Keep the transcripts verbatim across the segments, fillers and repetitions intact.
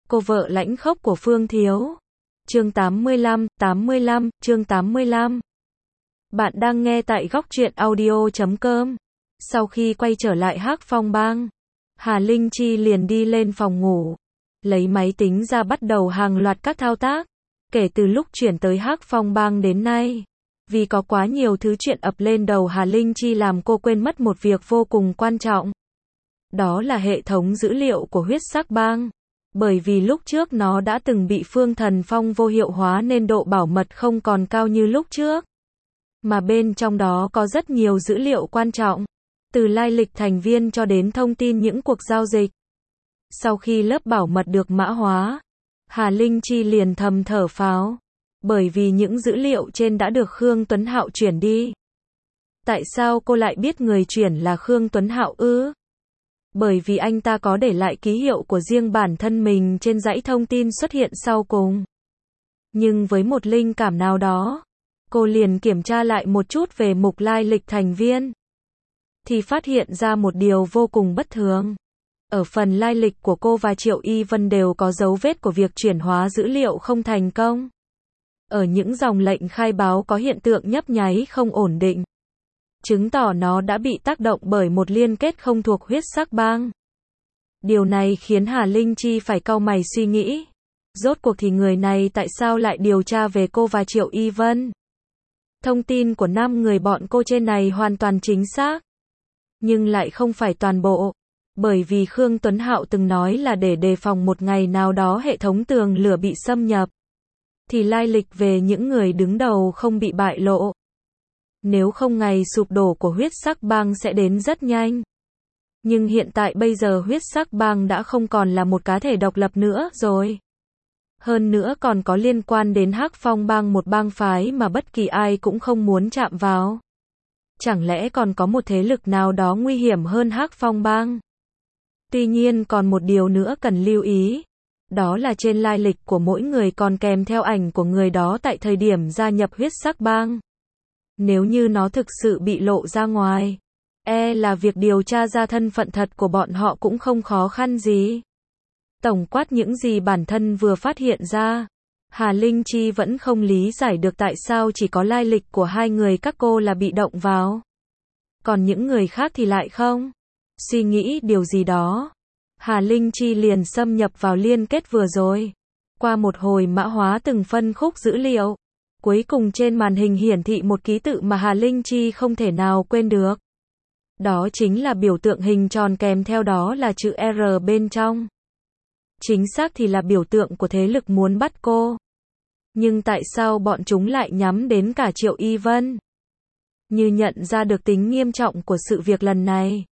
Cô vợ lãnh khốc của Phương Thiếu. Chương tám mươi lăm, tám mươi lăm, chương tám mươi lăm. Bạn đang nghe tại góc truyện audio chấm com. Sau khi quay trở lại Hắc Phong Bang, Hà Linh Chi liền đi lên phòng ngủ, lấy máy tính ra bắt đầu hàng loạt các thao tác. Kể từ lúc chuyển tới Hắc Phong Bang đến nay, vì có quá nhiều thứ chuyện ập lên đầu Hà Linh Chi làm cô quên mất một việc vô cùng quan trọng. Đó là hệ thống dữ liệu của huyết sắc bang. Bởi vì lúc trước nó đã từng bị Phương Thần Phong vô hiệu hóa nên độ bảo mật không còn cao như lúc trước. Mà bên trong đó có rất nhiều dữ liệu quan trọng, từ lai lịch thành viên cho đến thông tin những cuộc giao dịch. Sau khi lớp bảo mật được mã hóa, Hà Linh Chi liền thầm thở phào, bởi vì những dữ liệu trên đã được Khương Tuấn Hạo chuyển đi. Tại sao cô lại biết người chuyển là Khương Tuấn Hạo ư? Bởi vì anh ta có để lại ký hiệu của riêng bản thân mình trên dãy thông tin xuất hiện sau cùng. Nhưng với một linh cảm nào đó, cô liền kiểm tra lại một chút về mục lai lịch thành viên, thì phát hiện ra một điều vô cùng bất thường. Ở phần lai lịch của cô và Triệu Y Vân đều có dấu vết của việc chuyển hóa dữ liệu không thành công. Ở những dòng lệnh khai báo có hiện tượng nhấp nháy không ổn định, chứng tỏ nó đã bị tác động bởi một liên kết không thuộc huyết sắc bang. Điều này khiến Hà Linh Chi phải cau mày suy nghĩ. Rốt cuộc thì người này tại sao lại điều tra về cô và Triệu Y Vân? Thông tin của năm người bọn cô trên này hoàn toàn chính xác, nhưng lại không phải toàn bộ. Bởi vì Khương Tuấn Hạo từng nói là để đề phòng một ngày nào đó hệ thống tường lửa bị xâm nhập, thì lai lịch về những người đứng đầu không bị bại lộ. Nếu không ngày sụp đổ của huyết sắc bang sẽ đến rất nhanh. Nhưng hiện tại bây giờ huyết sắc bang đã không còn là một cá thể độc lập nữa rồi. Hơn nữa còn có liên quan đến Hắc Phong bang, một bang phái mà bất kỳ ai cũng không muốn chạm vào. Chẳng lẽ còn có một thế lực nào đó nguy hiểm hơn Hắc Phong bang? Tuy nhiên còn một điều nữa cần lưu ý. Đó là trên lai lịch của mỗi người còn kèm theo ảnh của người đó tại thời điểm gia nhập huyết sắc bang. Nếu như nó thực sự bị lộ ra ngoài, e là việc điều tra ra thân phận thật của bọn họ cũng không khó khăn gì. Tổng quát những gì bản thân vừa phát hiện ra, Hà Linh Chi vẫn không lý giải được tại sao chỉ có lai lịch của hai người các cô là bị động vào, còn những người khác thì lại không. Suy nghĩ điều gì đó, Hà Linh Chi liền xâm nhập vào liên kết vừa rồi. Qua một hồi mã hóa từng phân khúc dữ liệu, cuối cùng trên màn hình hiển thị một ký tự mà Hà Linh Chi không thể nào quên được. Đó chính là biểu tượng hình tròn kèm theo đó là chữ R bên trong. Chính xác thì là biểu tượng của thế lực muốn bắt cô. Nhưng tại sao bọn chúng lại nhắm đến cả Triệu Y Vân? Như nhận ra được tính nghiêm trọng của sự việc lần này,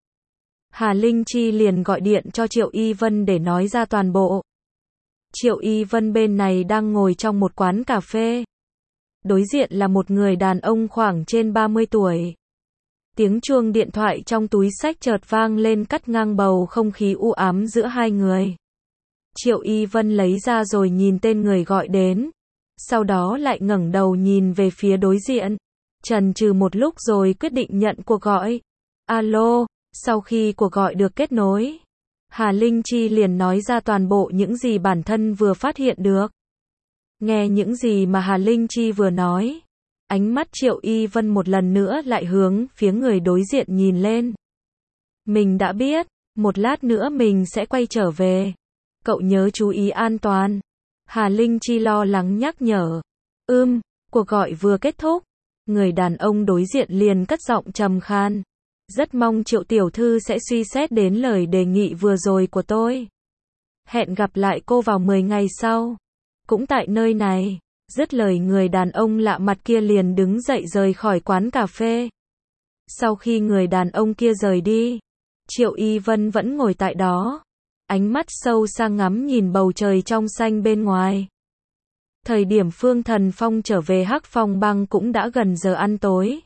Hà Linh Chi liền gọi điện cho Triệu Y Vân để nói ra toàn bộ. Triệu Y Vân bên này đang ngồi trong một quán cà phê. Đối diện là một người đàn ông khoảng trên ba mươi tuổi. Tiếng chuông điện thoại trong túi xách chợt vang lên cắt ngang bầu không khí u ám giữa hai người. Triệu Y Vân lấy ra rồi nhìn tên người gọi đến. Sau đó lại ngẩng đầu nhìn về phía đối diện. Chần chừ một lúc rồi quyết định nhận cuộc gọi. Alo, sau khi cuộc gọi được kết nối, Hà Linh Chi liền nói ra toàn bộ những gì bản thân vừa phát hiện được. Nghe những gì mà Hà Linh Chi vừa nói, ánh mắt Triệu Y Vân một lần nữa lại hướng phía người đối diện nhìn lên. Mình đã biết, một lát nữa mình sẽ quay trở về. Cậu nhớ chú ý an toàn. Hà Linh Chi lo lắng nhắc nhở. Ừm, cuộc gọi vừa kết thúc, người đàn ông đối diện liền cất giọng trầm khan. Rất mong Triệu tiểu thư sẽ suy xét đến lời đề nghị vừa rồi của tôi. Hẹn gặp lại cô vào mười ngày sau. Cũng tại nơi này. Dứt lời người đàn ông lạ mặt kia liền đứng dậy rời khỏi quán cà phê. Sau khi người đàn ông kia rời đi, Triệu Y Vân vẫn ngồi tại đó, ánh mắt sâu xa ngắm nhìn bầu trời trong xanh bên ngoài. Thời điểm Phương Thần Phong trở về Hắc Phong bang cũng đã gần giờ ăn tối.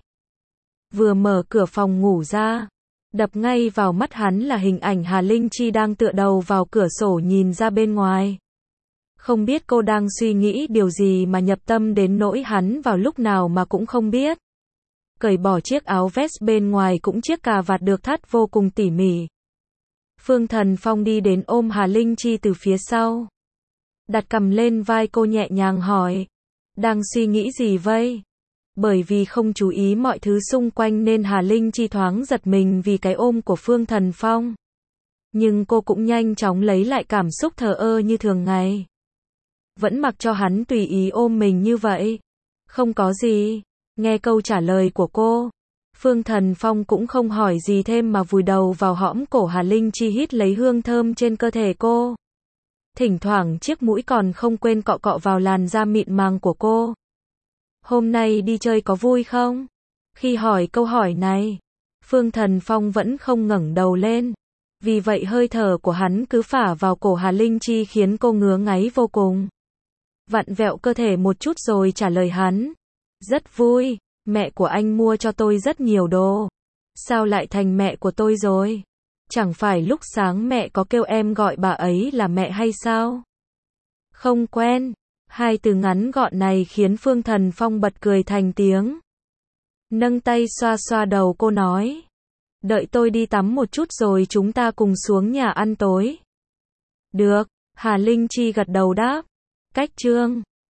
Vừa mở cửa phòng ngủ ra, đập ngay vào mắt hắn là hình ảnh Hà Linh Chi đang tựa đầu vào cửa sổ nhìn ra bên ngoài. Không biết cô đang suy nghĩ điều gì mà nhập tâm đến nỗi hắn vào lúc nào mà cũng không biết. Cởi bỏ chiếc áo vest bên ngoài cũng chiếc cà vạt được thắt vô cùng tỉ mỉ. Phương Thần Phong đi đến ôm Hà Linh Chi từ phía sau. Đặt cầm lên vai cô nhẹ nhàng hỏi. Đang suy nghĩ gì vậy? Bởi vì không chú ý mọi thứ xung quanh nên Hà Linh Chi thoáng giật mình vì cái ôm của Phương Thần Phong. Nhưng cô cũng nhanh chóng lấy lại cảm xúc thờ ơ như thường ngày. Vẫn mặc cho hắn tùy ý ôm mình như vậy. Không có gì. Nghe câu trả lời của cô, Phương Thần Phong cũng không hỏi gì thêm mà vùi đầu vào hõm cổ Hà Linh Chi hít lấy hương thơm trên cơ thể cô. Thỉnh thoảng chiếc mũi còn không quên cọ cọ vào làn da mịn màng của cô. Hôm nay đi chơi có vui không? Khi hỏi câu hỏi này, Phương Thần Phong vẫn không ngẩng đầu lên. Vì vậy hơi thở của hắn cứ phả vào cổ Hà Linh Chi khiến cô ngứa ngáy vô cùng. Vặn vẹo cơ thể một chút rồi trả lời hắn. Rất vui, mẹ của anh mua cho tôi rất nhiều đồ. Sao lại thành mẹ của tôi rồi? Chẳng phải lúc sáng mẹ có kêu em gọi bà ấy là mẹ hay sao? Không quen. Hai từ ngắn gọn này khiến Phương Thần Phong bật cười thành tiếng. Nâng tay xoa xoa đầu cô nói. Đợi tôi đi tắm một chút rồi chúng ta cùng xuống nhà ăn tối. Được, Hà Linh Chi gật đầu đáp. Cách chương